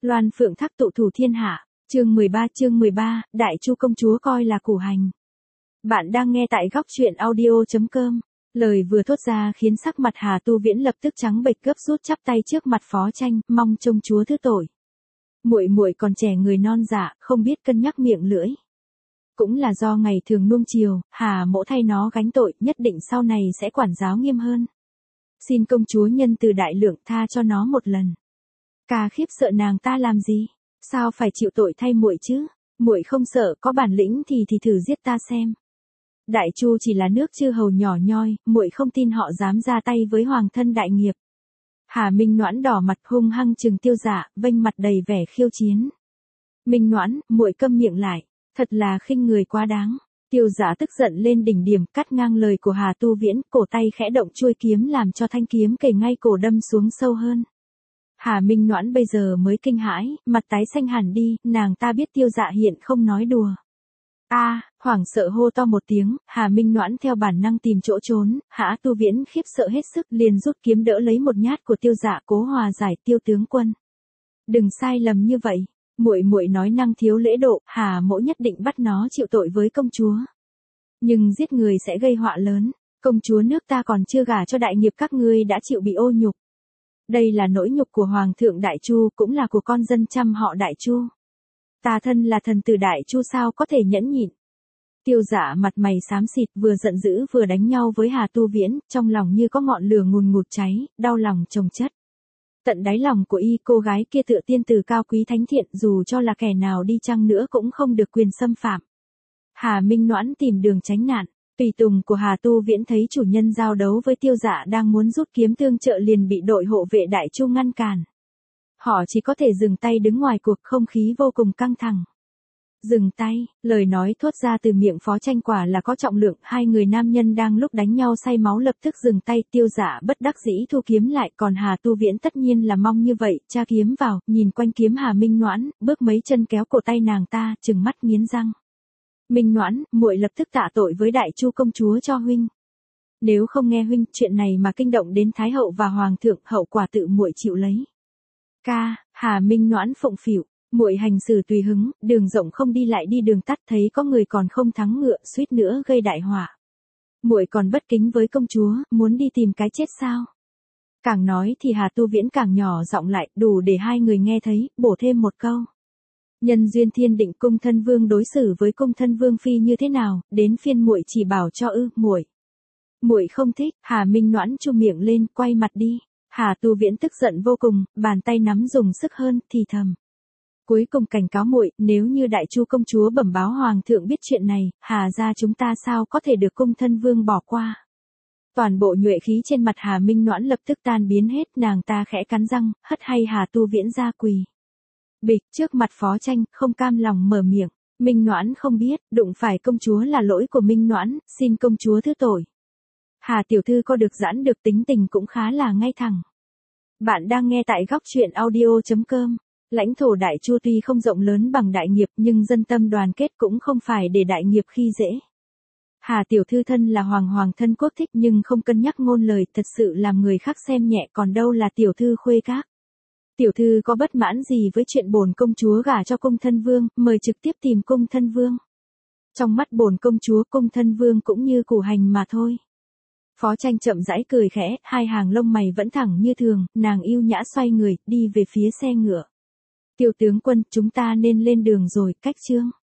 Loan phượng thác tụ thủ thiên hạ, chương 13, Đại Chu công chúa coi là củ hành. Bạn đang nghe tại góc truyện audio.com. Lời vừa thốt ra khiến sắc mặt Hà Tu Viễn lập tức trắng bệch, gấp rút chắp tay trước mặt Phó Tranh, mong trông chúa thứ tội. Muội còn trẻ người non dạ, không biết cân nhắc miệng lưỡi. Cũng là do ngày thường nuông chiều, Hà mỗ thay nó gánh tội, nhất định sau này sẽ quản giáo nghiêm hơn. Xin công chúa nhân từ đại lượng tha cho nó một lần. Ca khiếp sợ nàng ta làm gì? Sao phải chịu tội thay muội chứ? Muội không sợ, có bản lĩnh thì thử giết ta xem. Đại Chu chỉ là nước chư hầu nhỏ nhoi, muội không tin họ dám ra tay với hoàng thân đại nghiệp. Hà Minh Noãn đỏ mặt hung hăng trừng Tiêu Dạ, vênh mặt đầy vẻ khiêu chiến. Minh Noãn, muội câm miệng lại, thật là khinh người quá đáng. Tiêu Dạ tức giận lên đỉnh điểm, cắt ngang lời của Hà Tu Viễn, cổ tay khẽ động chuôi kiếm làm cho thanh kiếm kề ngay cổ đâm xuống sâu hơn. Hà Minh Noãn bây giờ mới kinh hãi, mặt tái xanh hẳn đi, nàng ta biết Tiêu Dạ hiện không nói đùa. Hoảng sợ hô to một tiếng, Hà Minh Noãn theo bản năng tìm chỗ trốn, Hà Tu Viễn khiếp sợ hết sức liền rút kiếm đỡ lấy một nhát của Tiêu Dạ, cố hòa giải. Tiêu tướng quân, đừng sai lầm như vậy, muội nói năng thiếu lễ độ, Hà mỗ nhất định bắt nó chịu tội với công chúa. Nhưng giết người sẽ gây họa lớn, công chúa nước ta còn chưa gả cho đại nghiệp các ngươi đã chịu bị ô nhục. Đây là nỗi nhục của Hoàng thượng Đại Chu, cũng là của con dân trăm họ Đại Chu. Ta thân là thần tử Đại Chu sao có thể nhẫn nhịn. Tiêu Dạ mặt mày xám xịt, vừa giận dữ vừa đánh nhau với Hà Tu Viễn, trong lòng như có ngọn lửa ngùn ngụt cháy, đau lòng chồng chất. Tận đáy lòng của cô gái kia tựa tiên tử cao quý thánh thiện, dù cho là kẻ nào đi chăng nữa cũng không được quyền xâm phạm. Hà Minh Noãn tìm đường tránh nạn. Tùy tùng của Hà Tu Viễn thấy chủ nhân giao đấu với Tiêu Dạ đang muốn rút kiếm tương trợ liền bị đội hộ vệ Đại Chu ngăn cản. Họ chỉ có thể dừng tay đứng ngoài cuộc, không khí vô cùng căng thẳng. Dừng tay, lời nói thốt ra từ miệng Phó Tranh quả là có trọng lượng, hai người nam nhân đang lúc đánh nhau say máu lập tức dừng tay. Tiêu Dạ bất đắc dĩ thu kiếm lại, còn Hà Tu Viễn tất nhiên là mong như vậy, tra kiếm vào, nhìn quanh kiếm Hà Minh Noãn, bước mấy chân kéo cổ tay nàng ta, trừng mắt nghiến răng. Minh Noãn, muội lập tức tạ tội với Đại Chu công chúa cho huynh. Nếu không nghe huynh, chuyện này mà kinh động đến Thái hậu và Hoàng thượng, hậu quả tự muội chịu lấy. Hà Minh Noãn phụng phịu, muội hành xử tùy hứng, đường rộng không đi lại đi đường tắt, thấy có người còn không thắng ngựa, suýt nữa gây đại họa. Muội còn bất kính với công chúa, muốn đi tìm cái chết sao? Càng nói thì Hà Tu Viễn càng nhỏ giọng lại, đủ để hai người nghe thấy, bổ thêm một câu. Nhân duyên thiên định cung thân vương đối xử với cung thân vương phi như thế nào, đến phiên muội chỉ bảo cho muội không thích. Hà Minh Noãn chu miệng lên, quay mặt đi. Hà Tu Viễn tức giận vô cùng, bàn tay nắm dùng sức hơn, thì thầm. Cuối cùng cảnh cáo muội, nếu như Đại Chu công chúa bẩm báo hoàng thượng biết chuyện này, Hà gia chúng ta sao có thể được cung thân vương bỏ qua. Toàn bộ nhuệ khí trên mặt Hà Minh Noãn lập tức tan biến hết, nàng ta khẽ cắn răng, hất hay Hà Tu Viễn ra quỳ. Bịch, trước mặt Phó Tranh, không cam lòng mở miệng. Minh Noãn không biết, đụng phải công chúa là lỗi của Minh Noãn, xin công chúa thứ tội. Hà tiểu thư có được giãn được tính tình cũng khá là ngay thẳng. Bạn đang nghe tại góc truyện audio.com. Lãnh thổ Đại Chu tuy không rộng lớn bằng đại nghiệp nhưng dân tâm đoàn kết cũng không phải để đại nghiệp khi dễ. Hà tiểu thư thân là hoàng thân quốc thích nhưng không cân nhắc ngôn lời, thật sự làm người khác xem nhẹ, còn đâu là tiểu thư khuê các. Tiểu thư có bất mãn gì với chuyện bổn công chúa gả cho cung thân vương, mời trực tiếp tìm cung thân vương. Trong mắt bổn công chúa, cung thân vương cũng như củ hành mà thôi. Phó Tranh chậm rãi cười khẽ, hai hàng lông mày vẫn thẳng như thường, nàng yêu nhã xoay người, đi về phía xe ngựa. Tiêu tướng quân, chúng ta nên lên đường rồi, cách chương.